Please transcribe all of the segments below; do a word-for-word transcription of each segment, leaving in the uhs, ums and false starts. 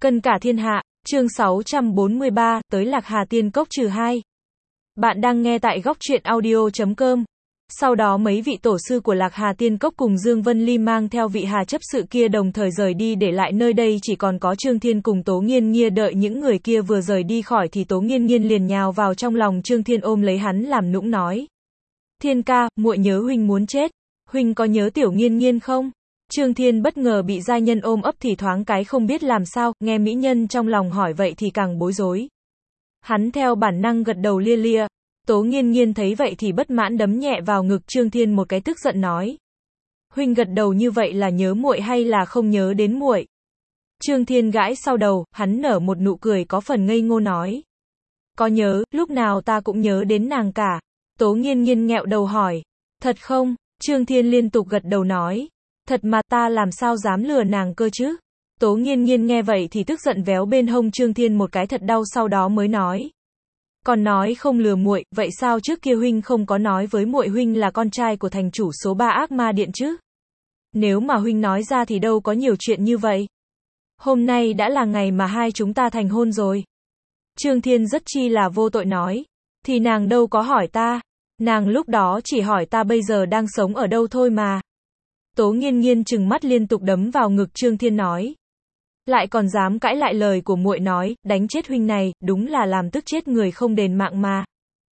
Cân cả thiên hạ, chương sáu trăm bốn mươi ba, tới Lạc Hà Tiên Cốc trừ hai. Bạn đang nghe tại góc truyện audio chấm com. Sau đó mấy vị tổ sư của Lạc Hà Tiên Cốc cùng Dương Vân Ly mang theo vị Hà chấp sự kia đồng thời rời đi, để lại nơi đây chỉ còn có Trương Thiên cùng Tố Nghiên Nghiên. Đợi những người kia vừa rời đi khỏi thì Tố Nghiên Nghiên liền nhào vào trong lòng Trương Thiên, ôm lấy hắn làm nũng nói: "Thiên ca, muội nhớ huynh muốn chết. Huynh có nhớ tiểu Nghiên Nghiên không?" Trương Thiên bất ngờ bị giai nhân ôm ấp thì thoáng cái không biết làm sao, nghe mỹ nhân trong lòng hỏi vậy thì càng bối rối. Hắn theo bản năng gật đầu lia lia. Tố Nghiên Nghiên thấy vậy thì bất mãn đấm nhẹ vào ngực Trương Thiên một cái, tức giận nói: "Huynh gật đầu như vậy là nhớ muội hay là không nhớ đến muội?" Trương Thiên gãi sau đầu, hắn nở một nụ cười có phần ngây ngô nói: "Có nhớ, lúc nào ta cũng nhớ đến nàng cả." Tố Nghiên Nghiên nghẹo đầu hỏi: "Thật không?" Trương Thiên liên tục gật đầu nói: "Thật mà, ta làm sao dám lừa nàng cơ chứ?" Tố Nghiên Nghiên nghe vậy thì tức giận véo bên hông Trương Thiên một cái thật đau, sau đó mới nói: "Còn nói không lừa muội, vậy sao trước kia huynh không có nói với muội huynh là con trai của thành chủ số ba ác ma điện chứ? Nếu mà huynh nói ra thì đâu có nhiều chuyện như vậy. Hôm nay đã là ngày mà hai chúng ta thành hôn rồi." Trương Thiên rất chi là vô tội nói: "Thì nàng đâu có hỏi ta, nàng lúc đó chỉ hỏi ta bây giờ đang sống ở đâu thôi mà." Tố Nghiên Nghiên trừng mắt liên tục đấm vào ngực Trương Thiên nói: "Lại còn dám cãi lại lời của muội, nói, đánh chết huynh này, đúng là làm tức chết người không đền mạng mà.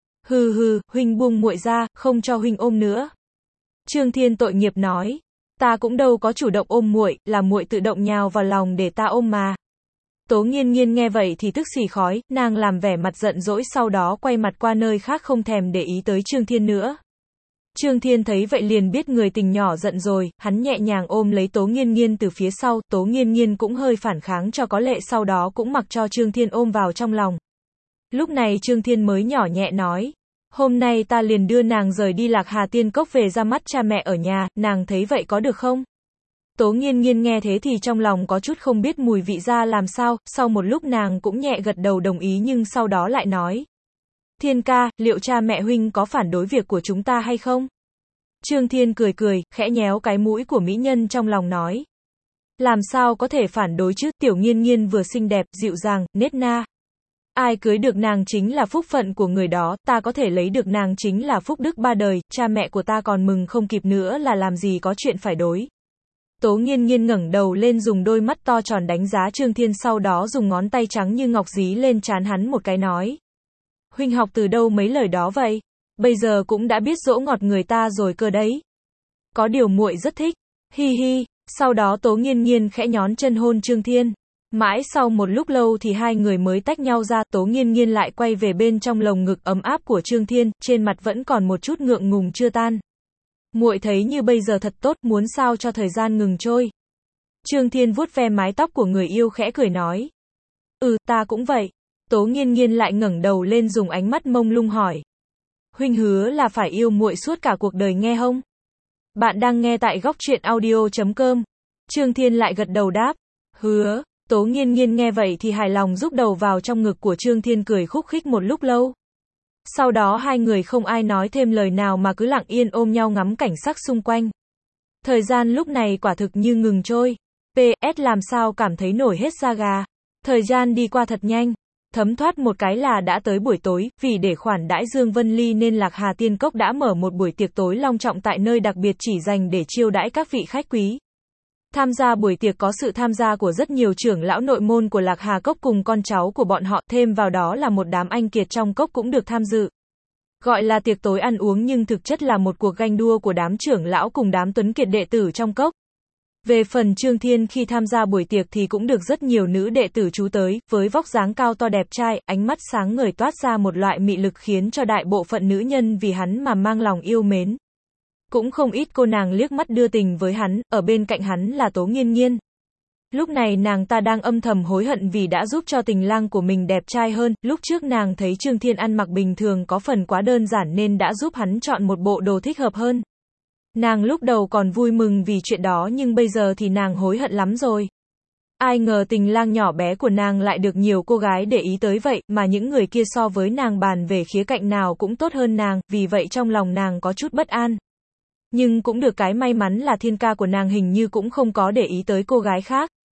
Hừ hừ, huynh buông muội ra, không cho huynh ôm nữa." Trương Thiên tội nghiệp nói: "Ta cũng đâu có chủ động ôm muội, là muội tự động nhào vào lòng để ta ôm mà." Tố Nghiên Nghiên nghe vậy thì tức xì khói, nàng làm vẻ mặt giận dỗi, sau đó quay mặt qua nơi khác không thèm để ý tới Trương Thiên nữa. Trương Thiên thấy vậy liền biết người tình nhỏ giận rồi, hắn nhẹ nhàng ôm lấy Tố Nghiên Nghiên từ phía sau, Tố Nghiên Nghiên cũng hơi phản kháng cho có lệ, sau đó cũng mặc cho Trương Thiên ôm vào trong lòng. Lúc này Trương Thiên mới nhỏ nhẹ nói: "Hôm nay ta liền đưa nàng rời đi Lạc Hà Tiên Cốc về ra mắt cha mẹ ở nhà, nàng thấy vậy có được không?" Tố Nghiên Nghiên nghe thế thì trong lòng có chút không biết mùi vị ra làm sao, sau một lúc nàng cũng nhẹ gật đầu đồng ý, nhưng sau đó lại nói: "Thiên ca, liệu cha mẹ huynh có phản đối việc của chúng ta hay không?" Trương Thiên cười cười, khẽ nhéo cái mũi của mỹ nhân trong lòng nói: "Làm sao có thể phản đối chứ, tiểu Nghiên Nghiên vừa xinh đẹp, dịu dàng, nết na. Ai cưới được nàng chính là phúc phận của người đó, ta có thể lấy được nàng chính là phúc đức ba đời, cha mẹ của ta còn mừng không kịp nữa, là làm gì có chuyện phải đối." Tố Nghiên Nghiên ngẩng đầu lên, dùng đôi mắt to tròn đánh giá Trương Thiên, sau đó dùng ngón tay trắng như ngọc dí lên trán hắn một cái nói: "Huynh học từ đâu mấy lời đó vậy? Bây giờ cũng đã biết dỗ ngọt người ta rồi cơ đấy. Có điều muội rất thích. Hi hi." Sau đó Tố Nghiên Nghiên khẽ nhón chân hôn Trương Thiên. Mãi sau một lúc lâu thì hai người mới tách nhau ra, Tố Nghiên Nghiên lại quay về bên trong lồng ngực ấm áp của Trương Thiên, trên mặt vẫn còn một chút ngượng ngùng chưa tan. "Muội thấy như bây giờ thật tốt, muốn sao cho thời gian ngừng trôi." Trương Thiên vuốt ve mái tóc của người yêu khẽ cười nói: "Ừ, ta cũng vậy." Tố Nghiên Nghiên lại ngẩng đầu lên, dùng ánh mắt mông lung hỏi: "Huynh hứa là phải yêu muội suốt cả cuộc đời nghe hông?" Bạn đang nghe tại góc truyện audio chấm com. Trương Thiên lại gật đầu đáp: "Hứa." Tố Nghiên Nghiên nghe vậy thì hài lòng rúc đầu vào trong ngực của Trương Thiên, cười khúc khích một lúc lâu. Sau đó hai người không ai nói thêm lời nào mà cứ lặng yên ôm nhau ngắm cảnh sắc xung quanh. Thời gian lúc này quả thực như ngừng trôi. pê ét làm sao cảm thấy nổi hết da gà. Thời gian đi qua thật nhanh. Thấm thoát một cái là đã tới buổi tối, vì để khoản đãi Dương Vân Ly nên Lạc Hà Tiên Cốc đã mở một buổi tiệc tối long trọng tại nơi đặc biệt chỉ dành để chiêu đãi các vị khách quý. Tham gia buổi tiệc có sự tham gia của rất nhiều trưởng lão nội môn của Lạc Hà Cốc cùng con cháu của bọn họ, thêm vào đó là một đám anh kiệt trong cốc cũng được tham dự. Gọi là tiệc tối ăn uống nhưng thực chất là một cuộc ganh đua của đám trưởng lão cùng đám tuấn kiệt đệ tử trong cốc. Về phần Trương Thiên, khi tham gia buổi tiệc thì cũng được rất nhiều nữ đệ tử chú tới, với vóc dáng cao to đẹp trai, ánh mắt sáng ngời toát ra một loại mị lực khiến cho đại bộ phận nữ nhân vì hắn mà mang lòng yêu mến. Cũng không ít cô nàng liếc mắt đưa tình với hắn, ở bên cạnh hắn là Tố Nghiên Nghiên. Lúc này nàng ta đang âm thầm hối hận vì đã giúp cho tình lang của mình đẹp trai hơn, lúc trước nàng thấy Trương Thiên ăn mặc bình thường có phần quá đơn giản nên đã giúp hắn chọn một bộ đồ thích hợp hơn. Nàng lúc đầu còn vui mừng vì chuyện đó, nhưng bây giờ thì nàng hối hận lắm rồi. Ai ngờ tình lang nhỏ bé của nàng lại được nhiều cô gái để ý tới vậy, mà những người kia so với nàng bàn về khía cạnh nào cũng tốt hơn nàng, vì vậy trong lòng nàng có chút bất an. Nhưng cũng được cái may mắn là thiên ca của nàng hình như cũng không có để ý tới cô gái khác.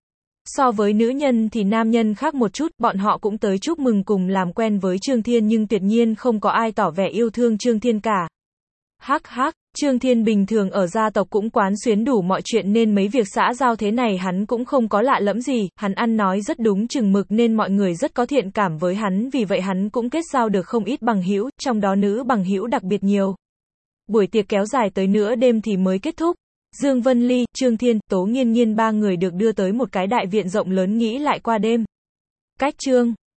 So với nữ nhân thì nam nhân khác một chút, bọn họ cũng tới chúc mừng cùng làm quen với Trương Thiên nhưng tuyệt nhiên không có ai tỏ vẻ yêu thương Trương Thiên cả. Hắc hắc, Trương Thiên bình thường ở gia tộc cũng quán xuyến đủ mọi chuyện nên mấy việc xã giao thế này hắn cũng không có lạ lẫm gì, hắn ăn nói rất đúng chừng mực nên mọi người rất có thiện cảm với hắn, vì vậy hắn cũng kết giao được không ít bằng hữu, trong đó nữ bằng hữu đặc biệt nhiều. Buổi tiệc kéo dài tới nửa đêm thì mới kết thúc. Dương Vân Ly, Trương Thiên, Tố Nghiên Nghiên ba người được đưa tới một cái đại viện rộng lớn nghỉ lại qua đêm. Cách Trương